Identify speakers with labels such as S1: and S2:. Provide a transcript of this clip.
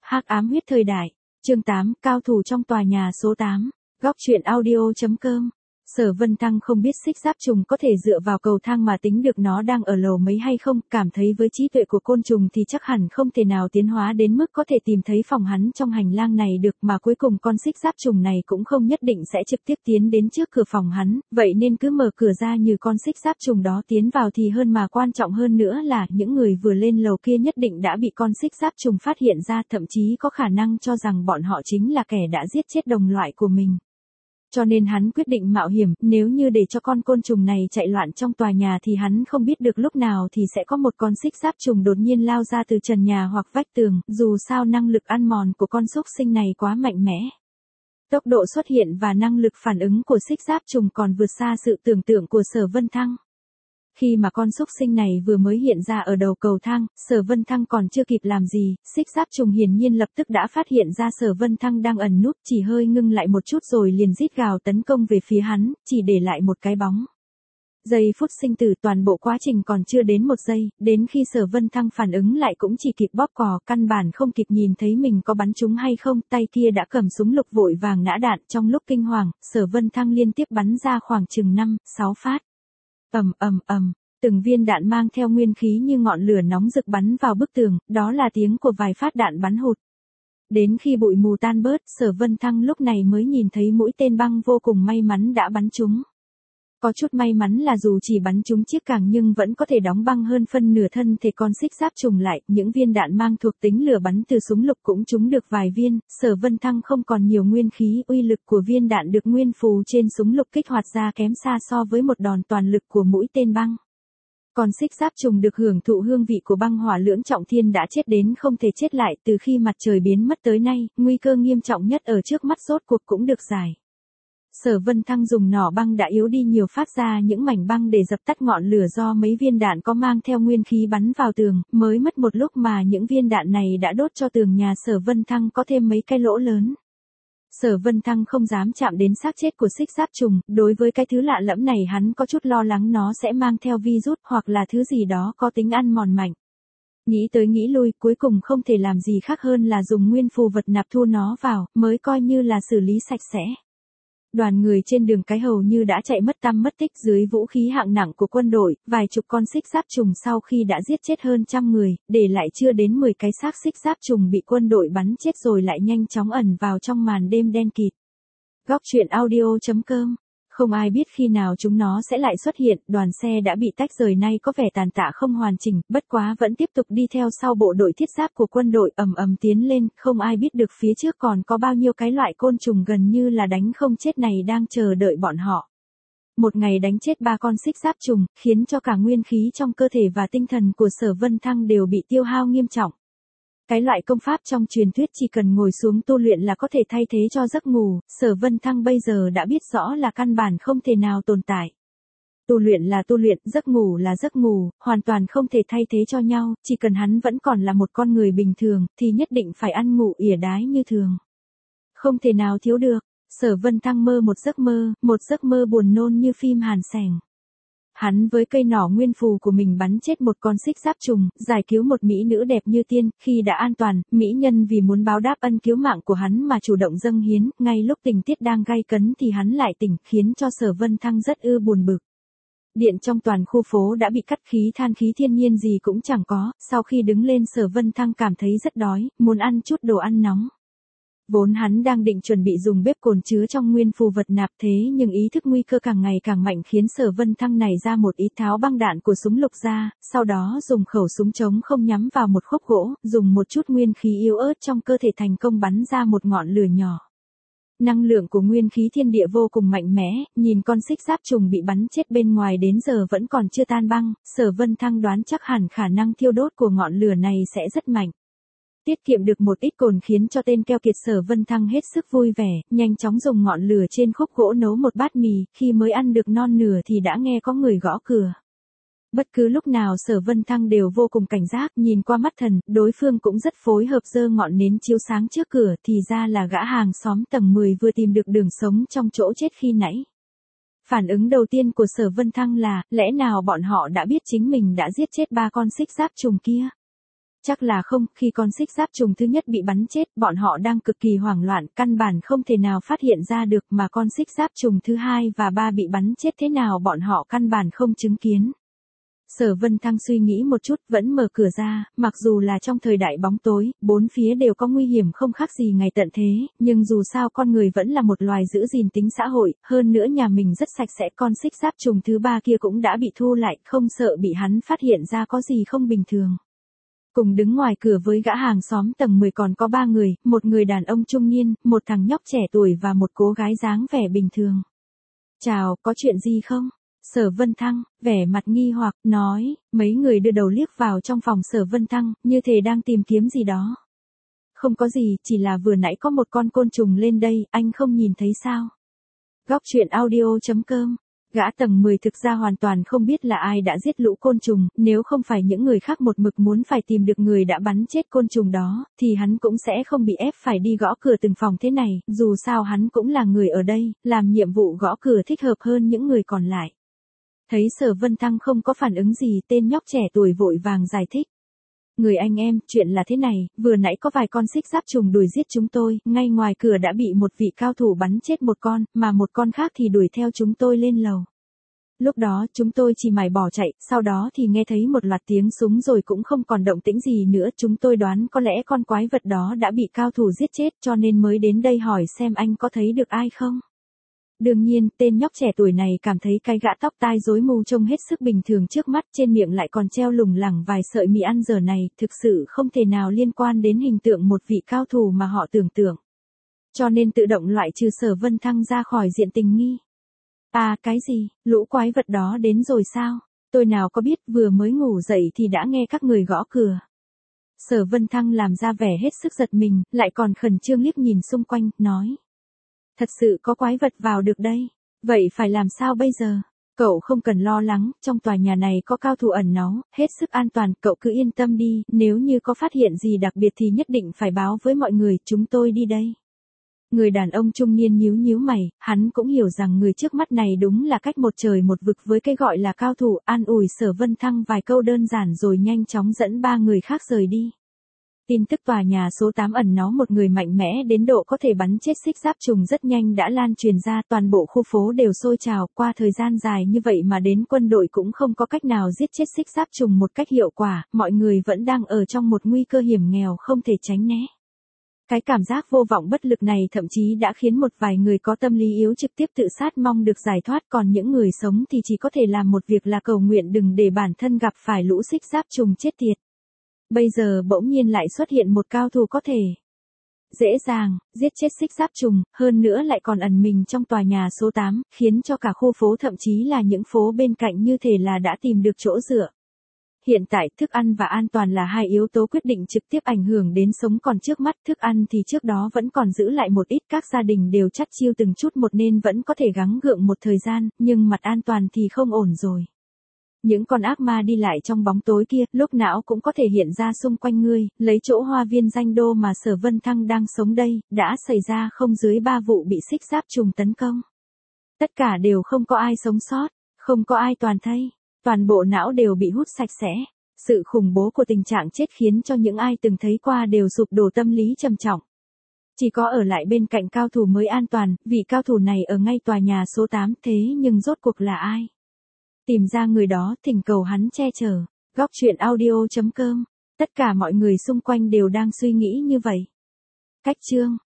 S1: Hắc ám huyết thời đại, chương 8, cao thủ trong tòa nhà số 8, góc truyện audio.com. Sở Vân Thăng không biết xích giáp trùng có thể dựa vào cầu thang mà tính được nó đang ở lầu mấy hay không, cảm thấy với trí tuệ của côn trùng thì chắc hẳn không thể nào tiến hóa đến mức có thể tìm thấy phòng hắn trong hành lang này được, mà cuối cùng con xích giáp trùng này cũng không nhất định sẽ trực tiếp tiến đến trước cửa phòng hắn, vậy nên cứ mở cửa ra như con xích giáp trùng đó tiến vào thì hơn, mà quan trọng hơn nữa là những người vừa lên lầu kia nhất định đã bị con xích giáp trùng phát hiện ra, thậm chí có khả năng cho rằng bọn họ chính là kẻ đã giết chết đồng loại của mình. Cho nên hắn quyết định mạo hiểm, nếu như để cho con côn trùng này chạy loạn trong tòa nhà thì hắn không biết được lúc nào thì sẽ có một con xích giáp trùng đột nhiên lao ra từ trần nhà hoặc vách tường, dù sao năng lực ăn mòn của con xúc sinh này quá mạnh mẽ. Tốc độ xuất hiện và năng lực phản ứng của xích giáp trùng còn vượt xa sự tưởng tượng của Sở Vân Thăng. Khi mà con xúc sinh này vừa mới hiện ra ở đầu cầu thang, Sở Vân Thăng còn chưa kịp làm gì, xích giáp trùng hiển nhiên lập tức đã phát hiện ra Sở Vân Thăng đang ẩn núp, chỉ hơi ngưng lại một chút rồi liền rít gào tấn công về phía hắn, chỉ để lại một cái bóng. Giây phút sinh tử, toàn bộ quá trình còn chưa đến một giây, đến khi Sở Vân Thăng phản ứng lại cũng chỉ kịp bóp cò, căn bản không kịp nhìn thấy mình có bắn trúng hay không, tay kia đã cầm súng lục vội vàng nã đạn. Trong lúc kinh hoàng, Sở Vân Thăng liên tiếp bắn ra khoảng chừng 5-6 phát. Từng viên đạn mang theo nguyên khí như ngọn lửa nóng rực bắn vào bức tường, đó là tiếng của vài phát đạn bắn hụt. Đến khi bụi mù tan bớt, Sở Vân Thăng lúc này mới nhìn thấy mũi tên băng vô cùng may mắn đã bắn trúng. Có chút may mắn là dù chỉ bắn trúng chiếc càng nhưng vẫn có thể đóng băng hơn phân nửa thân thể con xích giáp trùng lại, những viên đạn mang thuộc tính lửa bắn từ súng lục cũng trúng được vài viên. Sở Vân Thăng không còn nhiều nguyên khí, uy lực của viên đạn được nguyên phù trên súng lục kích hoạt ra kém xa so với một đòn toàn lực của mũi tên băng. Còn xích giáp trùng được hưởng thụ hương vị của băng hỏa lưỡng trọng thiên đã chết đến không thể chết lại, từ khi mặt trời biến mất tới nay, nguy cơ nghiêm trọng nhất ở trước mắt rốt cuộc cũng được giải. Sở Vân Thăng dùng nỏ băng đã yếu đi nhiều phát ra những mảnh băng để dập tắt ngọn lửa do mấy viên đạn có mang theo nguyên khí bắn vào tường, mới mất một lúc mà những viên đạn này đã đốt cho tường nhà Sở Vân Thăng có thêm mấy cái lỗ lớn. Sở Vân Thăng không dám chạm đến xác chết của xích giáp trùng, đối với cái thứ lạ lẫm này hắn có chút lo lắng nó sẽ mang theo virus hoặc là thứ gì đó có tính ăn mòn mạnh. Nghĩ tới nghĩ lui, cuối cùng không thể làm gì khác hơn là dùng nguyên phù vật nạp thu nó vào, mới coi như là xử lý sạch sẽ. Đoàn người trên đường cái hầu như đã chạy mất tăm mất tích dưới vũ khí hạng nặng của quân đội, vài chục con xích giáp trùng sau khi đã giết chết hơn 100 người, để lại chưa đến 10 cái xác xích giáp trùng bị quân đội bắn chết rồi lại nhanh chóng ẩn vào trong màn đêm đen kịt. Góc truyện audio.com. Không ai biết khi nào chúng nó sẽ lại xuất hiện, đoàn xe đã bị tách rời nay có vẻ tàn tạ không hoàn chỉnh, bất quá vẫn tiếp tục đi theo sau bộ đội thiết giáp của quân đội tiến lên, không ai biết được phía trước còn có bao nhiêu cái loại côn trùng gần như là đánh không chết này đang chờ đợi bọn họ. Một ngày đánh chết 3 con xích giáp trùng, khiến cho cả nguyên khí trong cơ thể và tinh thần của Sở Vân Thăng đều bị tiêu hao nghiêm trọng. Cái loại công pháp trong truyền thuyết chỉ cần ngồi xuống tu luyện là có thể thay thế cho giấc ngủ, Sở Vân Thăng bây giờ đã biết rõ là căn bản không thể nào tồn tại. Tu luyện là tu luyện, giấc ngủ là giấc ngủ, hoàn toàn không thể thay thế cho nhau, chỉ cần hắn vẫn còn là một con người bình thường, thì nhất định phải ăn ngủ ỉa đái như thường. Không thể nào thiếu được, Sở Vân Thăng mơ một giấc mơ buồn nôn như phim Hàn Sẻng. Hắn với cây nỏ nguyên phù của mình bắn chết một con xích giáp trùng, giải cứu một mỹ nữ đẹp như tiên, khi đã an toàn, mỹ nhân vì muốn báo đáp ân cứu mạng của hắn mà chủ động dâng hiến, ngay lúc tình tiết đang gay cấn thì hắn lại tỉnh, khiến cho Sở Vân Thăng rất buồn bực. Điện trong toàn khu phố đã bị cắt khí than khí thiên nhiên gì cũng chẳng có, sau khi đứng lên Sở Vân Thăng cảm thấy rất đói, muốn ăn chút đồ ăn nóng. Vốn hắn đang định chuẩn bị dùng bếp cồn chứa trong nguyên phù vật nạp, thế nhưng ý thức nguy cơ càng ngày càng mạnh khiến Sở Vân Thăng nảy ra một ý tháo băng đạn của súng lục ra, sau đó dùng khẩu súng trống không nhắm vào một khúc gỗ, dùng một chút nguyên khí yếu ớt trong cơ thể thành công bắn ra một ngọn lửa nhỏ. Năng lượng của nguyên khí thiên địa vô cùng mạnh mẽ, nhìn con xích giáp trùng bị bắn chết bên ngoài đến giờ vẫn còn chưa tan băng, Sở Vân Thăng đoán chắc hẳn khả năng thiêu đốt của ngọn lửa này sẽ rất mạnh. Tiết kiệm được một ít cồn khiến cho tên keo kiệt Sở Vân Thăng hết sức vui vẻ, nhanh chóng dùng ngọn lửa trên khúc gỗ nấu một bát mì, khi mới ăn được non nửa thì đã nghe có người gõ cửa. Bất cứ lúc nào Sở Vân Thăng đều vô cùng cảnh giác, nhìn qua mắt thần, đối phương cũng rất phối hợp giơ ngọn nến chiếu sáng trước cửa, thì ra là gã hàng xóm tầng 10 vừa tìm được đường sống trong chỗ chết khi nãy. Phản ứng đầu tiên của Sở Vân Thăng là, lẽ nào bọn họ đã biết chính mình đã giết chết 3 con xích giáp trùng kia? Chắc là không, khi con xích giáp trùng thứ nhất bị bắn chết, bọn họ đang cực kỳ hoảng loạn, căn bản không thể nào phát hiện ra được, mà con xích giáp trùng thứ 2 và 3 bị bắn chết thế nào bọn họ căn bản không chứng kiến. Sở Vân Thăng suy nghĩ một chút, vẫn mở cửa ra, mặc dù là trong thời đại bóng tối, bốn phía đều có nguy hiểm không khác gì ngày tận thế, nhưng dù sao con người vẫn là một loài giữ gìn tính xã hội, hơn nữa nhà mình rất sạch sẽ, con xích giáp trùng thứ 3 kia cũng đã bị thu lại, không sợ bị hắn phát hiện ra có gì không bình thường. Cùng đứng ngoài cửa với gã hàng xóm tầng 10 còn có 3 người, một người đàn ông trung niên, một thằng nhóc trẻ tuổi và một cô gái dáng vẻ bình thường. Chào, có chuyện gì không? Sở Vân Thăng, vẻ mặt nghi hoặc, nói, mấy người đưa đầu liếc vào trong phòng Sở Vân Thăng, như thể đang tìm kiếm gì đó. Không có gì, chỉ là vừa nãy có một con côn trùng lên đây, anh không nhìn thấy sao? Góc truyện audio.com. Gã tầng 10 thực ra hoàn toàn không biết là ai đã giết lũ côn trùng, nếu không phải những người khác một mực muốn phải tìm được người đã bắn chết côn trùng đó, thì hắn cũng sẽ không bị ép phải đi gõ cửa từng phòng thế này, dù sao hắn cũng là người ở đây, làm nhiệm vụ gõ cửa thích hợp hơn những người còn lại. Thấy Sở Vân Thăng không có phản ứng gì, tên nhóc trẻ tuổi vội vàng giải thích. Người anh em, chuyện là thế này, vừa nãy có vài con xích giáp trùng đuổi giết chúng tôi, ngay ngoài cửa đã bị một vị cao thủ bắn chết một con, mà một con khác thì đuổi theo chúng tôi lên lầu. Lúc đó chúng tôi chỉ mải bỏ chạy, sau đó thì nghe thấy một loạt tiếng súng rồi cũng không còn động tĩnh gì nữa, chúng tôi đoán có lẽ con quái vật đó đã bị cao thủ giết chết cho nên mới đến đây hỏi xem anh có thấy được ai không. Đương nhiên, tên nhóc trẻ tuổi này cảm thấy cái gã tóc tai rối mù trông hết sức bình thường trước mắt, trên miệng lại còn treo lủng lẳng vài sợi mì ăn giờ này, thực sự không thể nào liên quan đến hình tượng một vị cao thủ mà họ tưởng tượng. Cho nên tự động loại trừ Sở Vân Thăng ra khỏi diện tình nghi. À, cái gì, lũ quái vật đó đến rồi sao? Tôi nào có biết, vừa mới ngủ dậy thì đã nghe các người gõ cửa. Sở Vân Thăng làm ra vẻ hết sức giật mình, lại còn khẩn trương liếc nhìn xung quanh, nói. Thật sự có quái vật vào được đây. Vậy phải làm sao bây giờ? Cậu không cần lo lắng, trong tòa nhà này có cao thủ ẩn náu, hết sức an toàn, cậu cứ yên tâm đi, nếu như có phát hiện gì đặc biệt thì nhất định phải báo với mọi người, chúng tôi đi đây. Người đàn ông trung niên nhíu nhíu mày, hắn cũng hiểu rằng người trước mắt này đúng là cách một trời một vực với cái gọi là cao thủ, an ủi Sở Vân Thăng vài câu đơn giản rồi nhanh chóng dẫn 3 người khác rời đi. Tin tức tòa nhà số 8 ẩn náu một người mạnh mẽ đến độ có thể bắn chết xích giáp trùng rất nhanh đã lan truyền ra, toàn bộ khu phố đều sôi trào, qua thời gian dài như vậy mà đến quân đội cũng không có cách nào giết chết xích giáp trùng một cách hiệu quả, mọi người vẫn đang ở trong một nguy cơ hiểm nghèo không thể tránh né. Cái cảm giác vô vọng bất lực này thậm chí đã khiến một vài người có tâm lý yếu trực tiếp tự sát mong được giải thoát, còn những người sống thì chỉ có thể làm một việc là cầu nguyện đừng để bản thân gặp phải lũ xích giáp trùng chết tiệt. Bây giờ bỗng nhiên lại xuất hiện một cao thủ có thể dễ dàng giết chết xích giáp trùng, hơn nữa lại còn ẩn mình trong tòa nhà số 8, khiến cho cả khu phố thậm chí là những phố bên cạnh như thể là đã tìm được chỗ dựa. Hiện tại, thức ăn và an toàn là hai yếu tố quyết định trực tiếp ảnh hưởng đến sống còn trước mắt, thức ăn thì trước đó vẫn còn giữ lại một ít, các gia đình đều chắt chiu từng chút một nên vẫn có thể gắng gượng một thời gian, nhưng mặt an toàn thì không ổn rồi. Những con ác ma đi lại trong bóng tối kia, lúc nào cũng có thể hiện ra xung quanh ngươi, lấy chỗ hoa viên danh đô mà Sở Vân Thăng đang sống đây, đã xảy ra không dưới 3 vụ bị xích giáp trùng tấn công. Tất cả đều không có ai sống sót, không có ai toàn thây, toàn bộ não đều bị hút sạch sẽ. Sự khủng bố của tình trạng chết khiến cho những ai từng thấy qua đều sụp đổ tâm lý trầm trọng. Chỉ có ở lại bên cạnh cao thủ mới an toàn, vị cao thủ này ở ngay tòa nhà số 8, thế nhưng rốt cuộc là ai? Tìm ra người đó, thỉnh cầu hắn che chở. Góc truyện audio.com. Tất cả mọi người xung quanh đều đang suy nghĩ như vậy. Cách chương